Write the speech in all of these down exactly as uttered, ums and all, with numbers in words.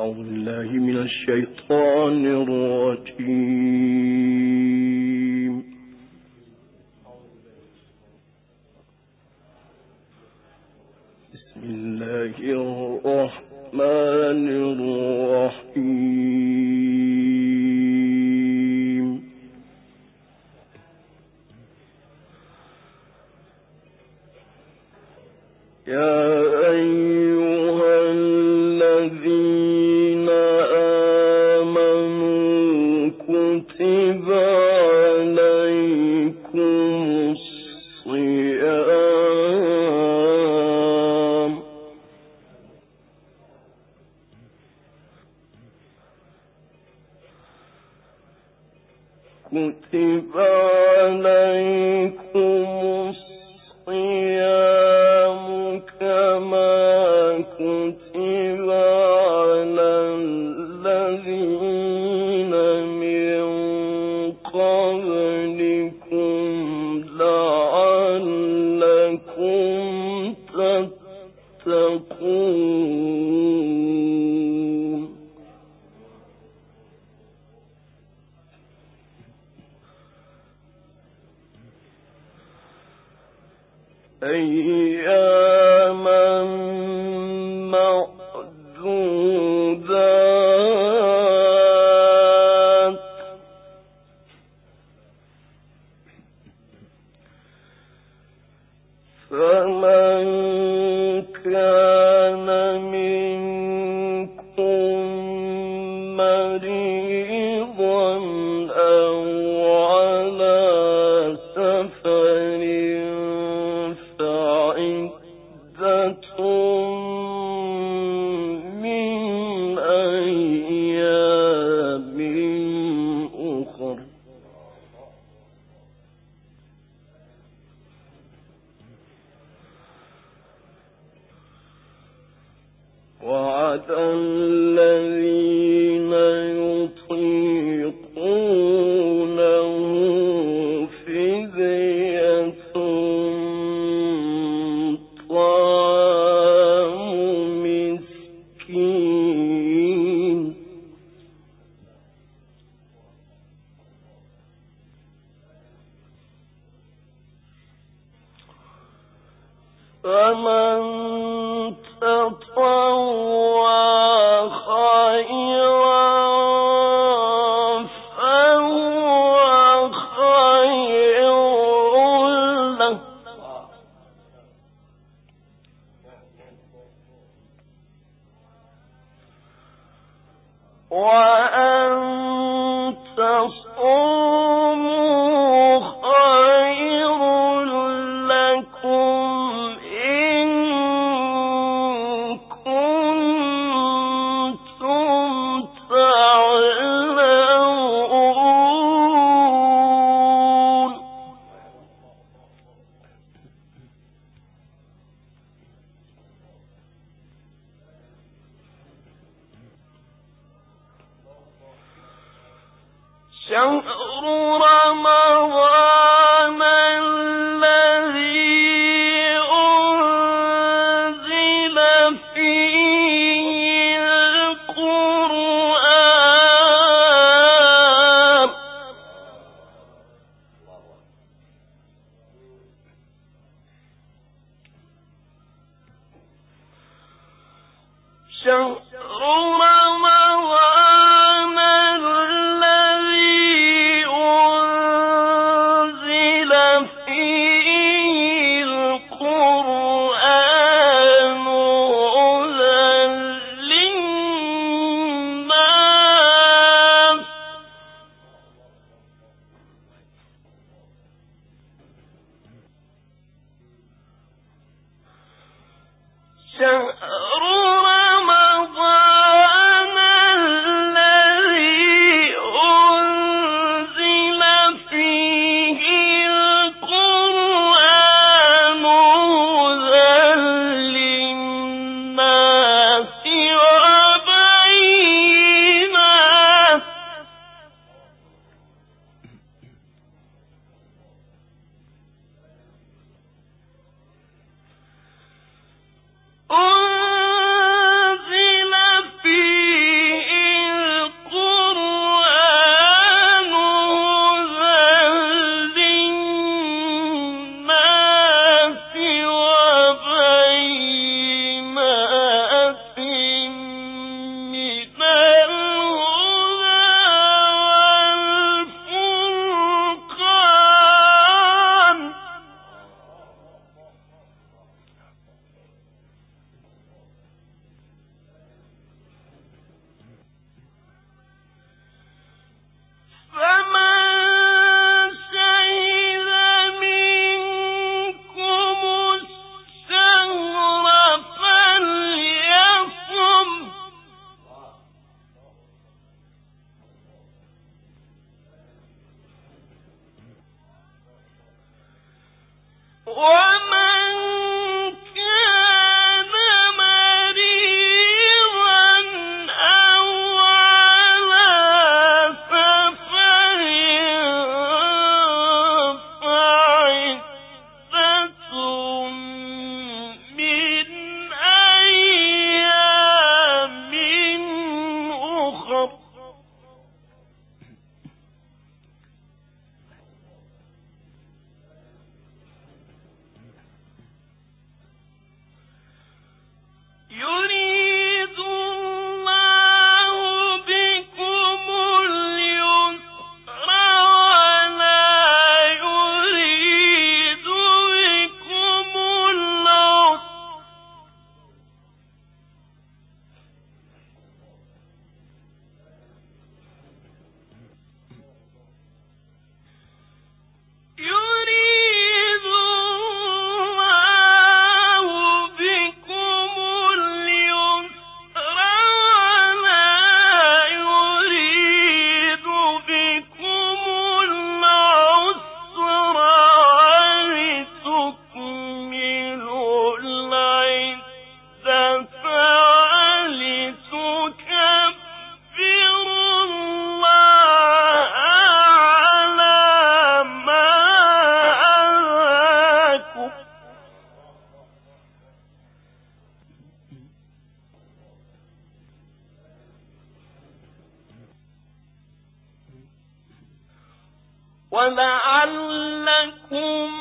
أعوذ بالله من الشيطان الرجيم. بسم الله الرحمن الرحيم. يا أيها الذين آمنوا كتب عليكم الصيام كتب عليكم الصيام كما كتب على الذين من قبلكم لعلكم تتقون. أياما معدودات فمن كان منكم مريضا أو على سفر فعدة من أيام أخر. وعلى الذين يطيقونه فدية طعام مسكين فمن تطوع خيرا فهو خير له وأن تصوموا خير لكم إن كنتم تعلمون. شهر رمضان الذي أنزل فيه القرآن شهر رمضان الذي أنزل فيه القرآن هدى للناس شهر رمضان ولعلكم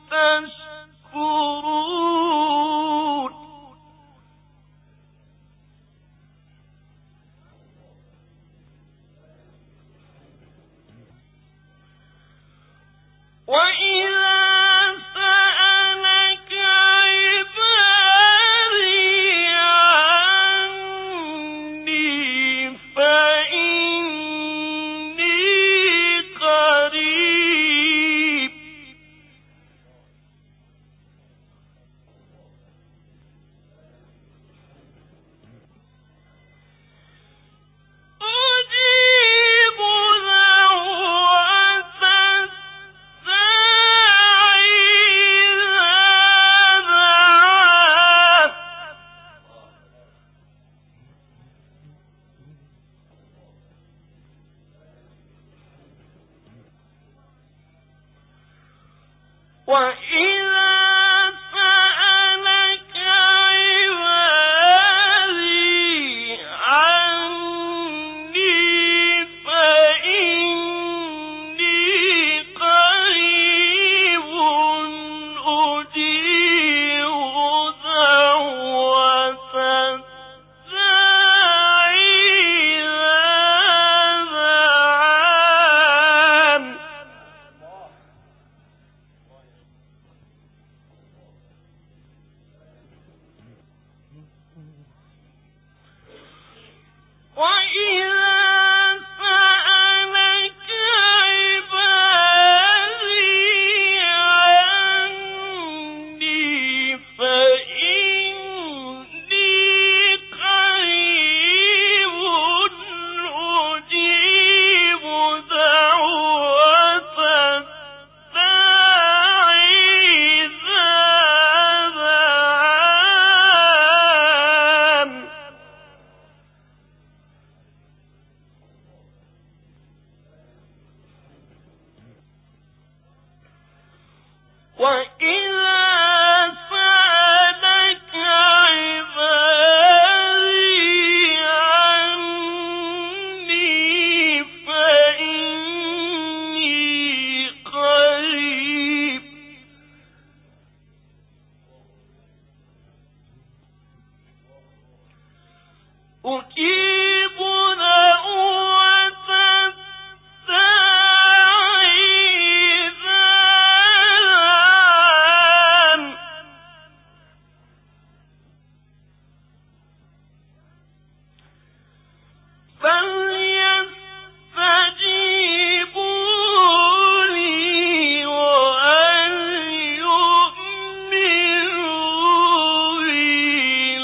تشكرون. وإذا سألك عبادي عني فإني قريب أجيب دعوة وإذا سألك عبادي عني فإني قريب أجيب دعوة الداعي إذا دعان. وإذا سألك عبادي عني فإني قريب أجيب دعوة الداعي إذا دعان. وإذا سألك عبادي عني فإني قريب أجيب دعوة الداعي إذا دعان. فليستجيبوا لي وليؤمنوا بي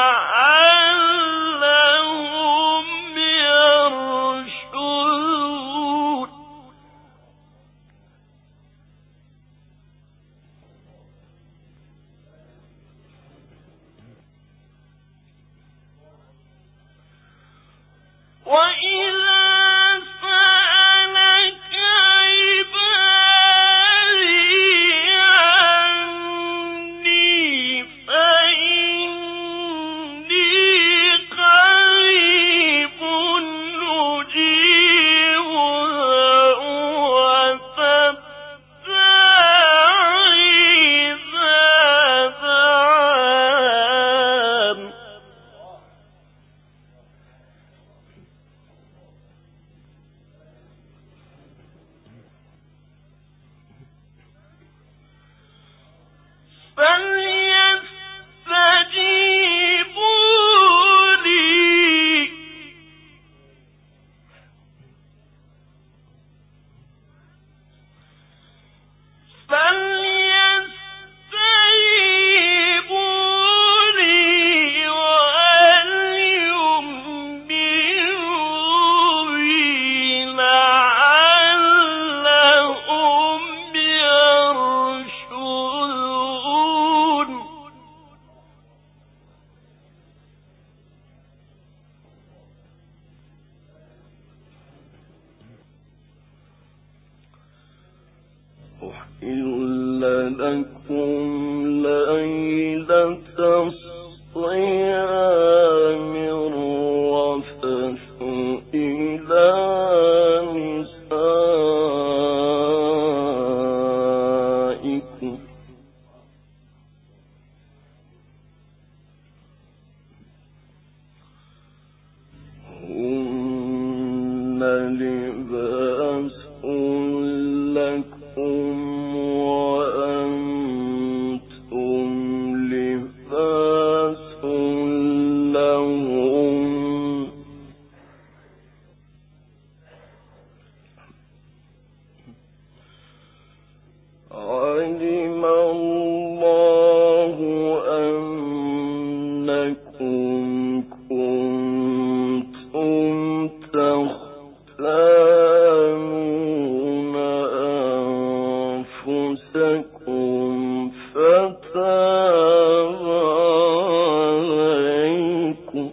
لعلهم يرشدون. وإذا سألك عبادي عني فإني قريب أجيب دعوة الداعي إذا دعان. فليستجيبوا لي فليستجيبوا لي وليؤمنوا بي لعلهم يرشدون. أحل لكم ليلة الصيام الرفث إلى نسائكم لباس لكم وأنتم لباس لهم علم الله أنكم كنتم تختانون أنفسكم فتاب عليكم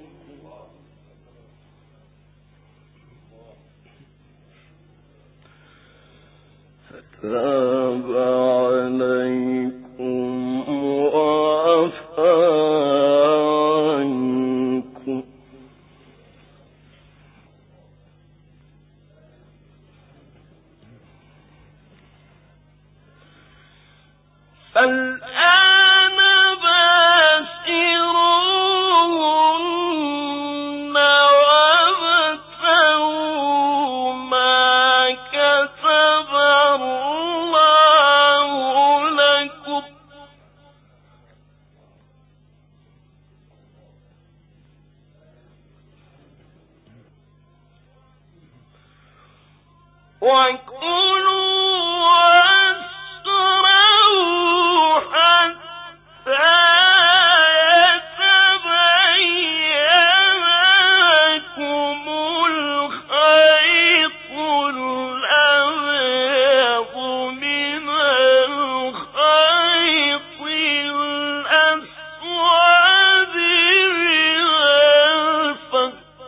فتاب عليكم وعفى عنكم فالآن باشروهن وابتغوا ما كتب الله لكم وكلوا واشربوا حتى يتبين لكم الخيط الأبيض من الخيط الأسود من الفجر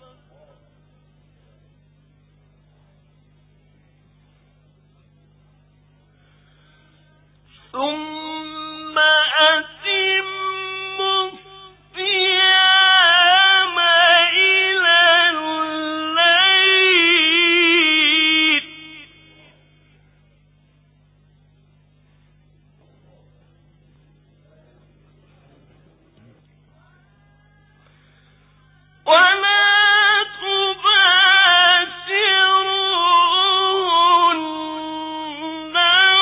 ثم أتموا الصيام إلى الليل ولا تباشرون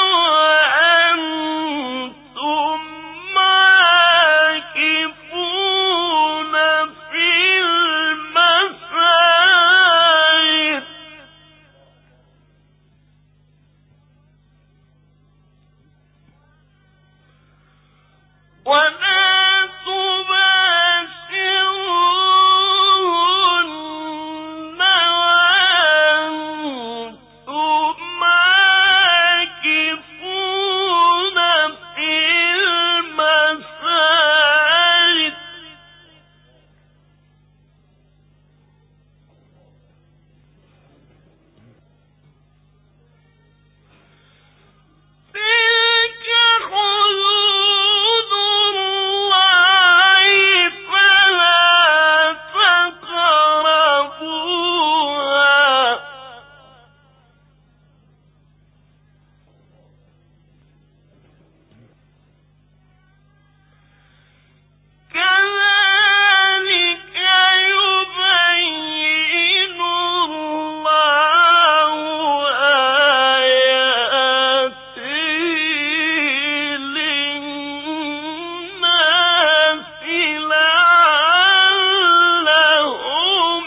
وأنتم عاكفون في المساجد ولا تباشرون وأنتم عاكفون في المساجد تلك حدود الله فلا تقربوها كذلك يبين الله آياته للناس لعلهم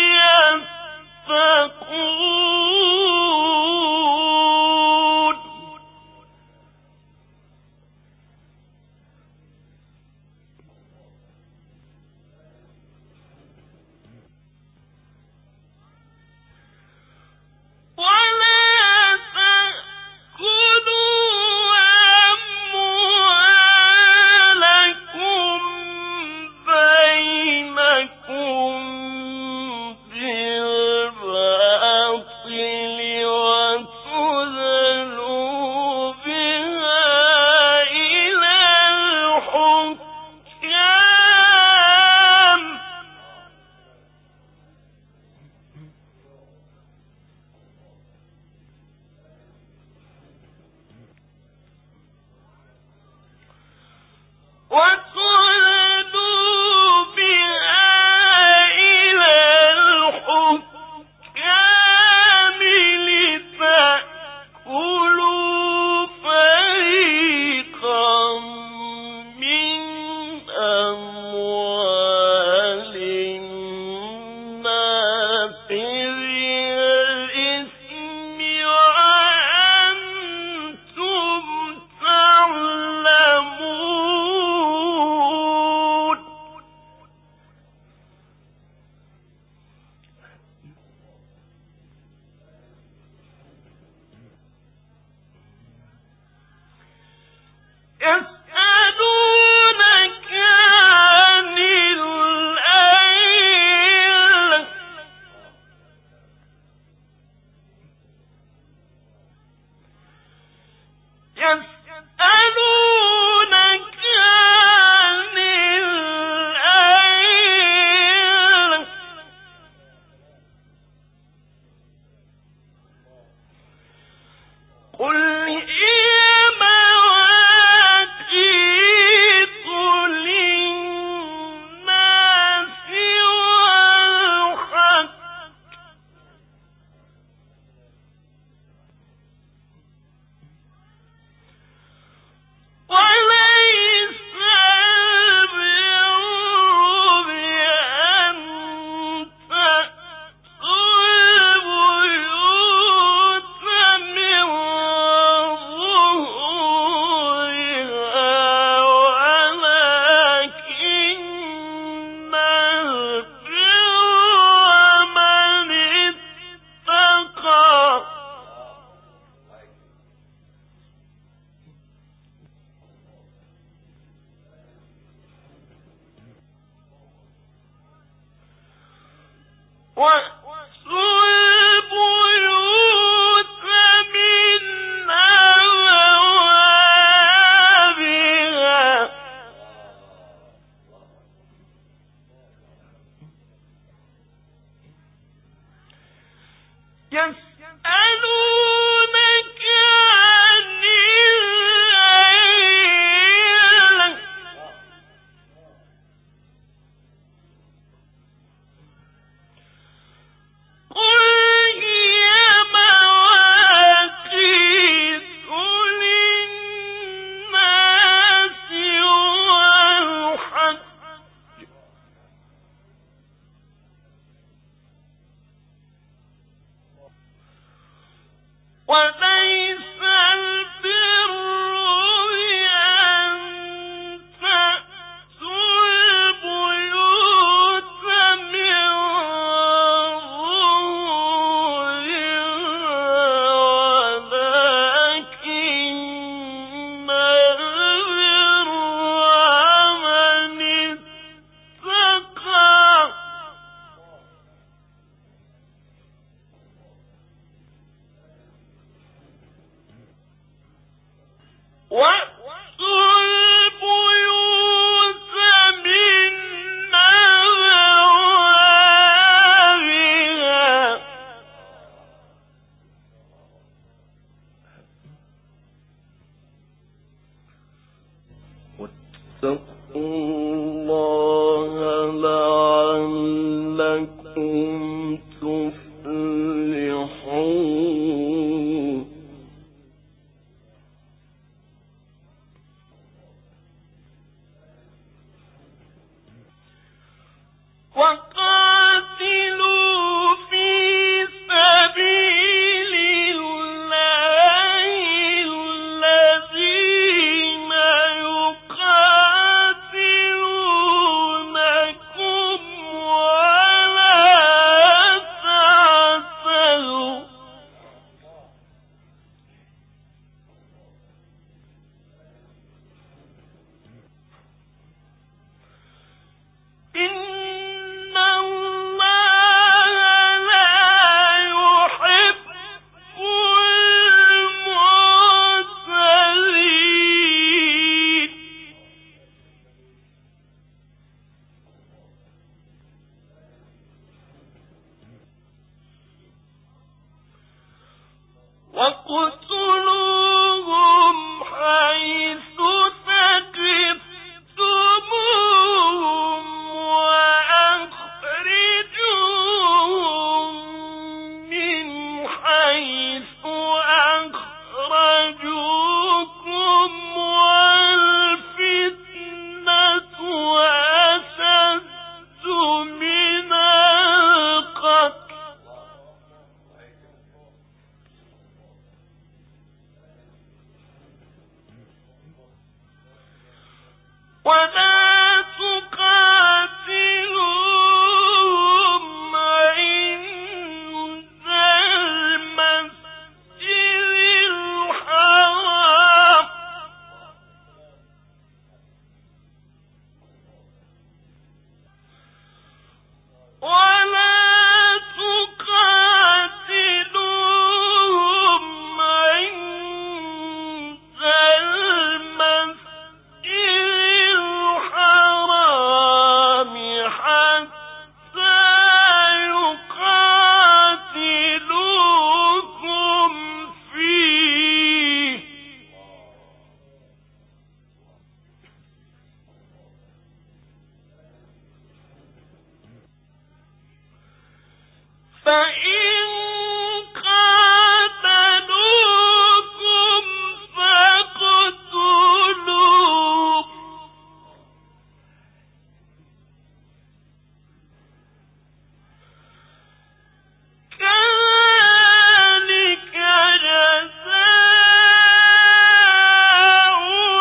يتقون ولا تأكلوا أموالكم بينكم بالباطل وتدلوا بها إلى الحكام وتدلوا بها إلى الحكام فإن قاتلوكم فاقتلوهم كذلك جزاء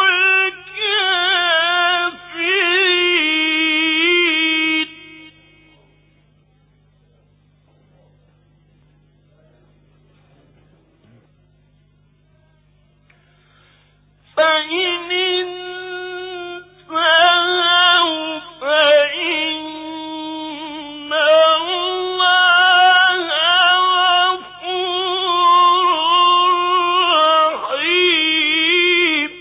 الكافرين فإن انتهوا فإن الله غفور رحيم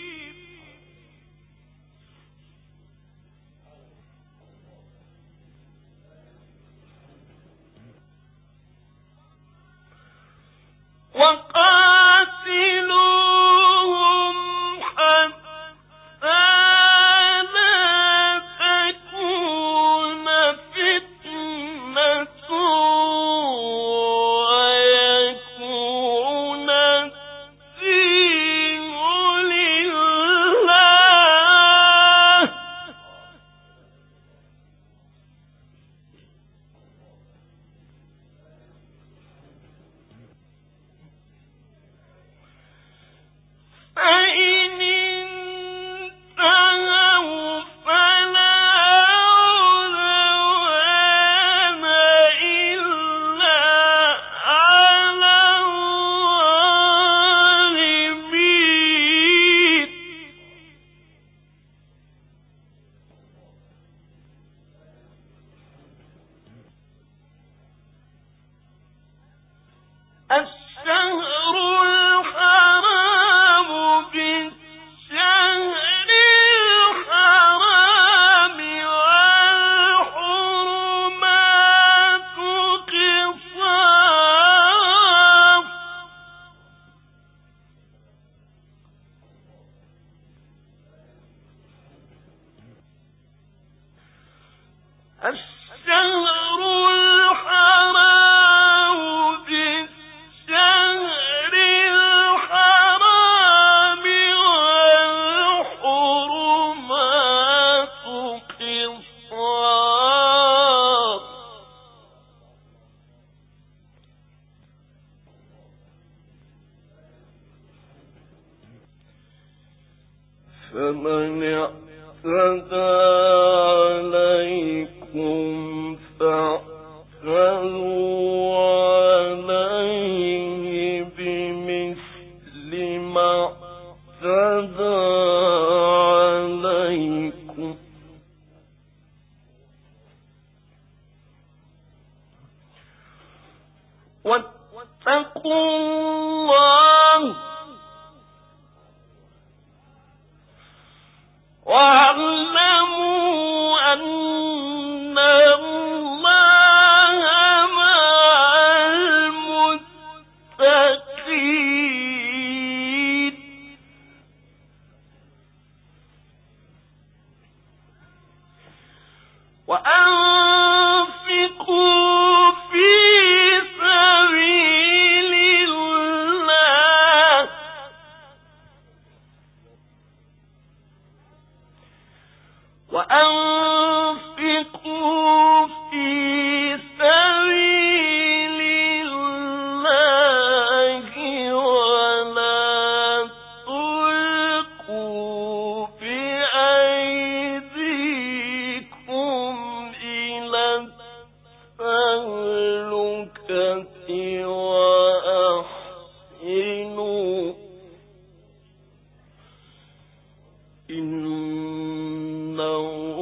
وقاتلوهم حتى لا تكون فتنة ويكون الدين لله فإن انتهوا فلا عدوان إلا على الظالمين الشهر الحرام بالشهر الحرام والحرمات قصاص الشهر الحرام بالشهر الحرام والحرمات قصاص فمن اعتدى عليكم فاعتدوا عليه بمثل ما اعتدى عليكم واتقوا الله واعلموا أن الله مع المتقين وأنفقوا في سبيل الله وأنفقوا في سبيل الله ولا تلقوا بأيديكم إلى التهلكة وأحسنوا إن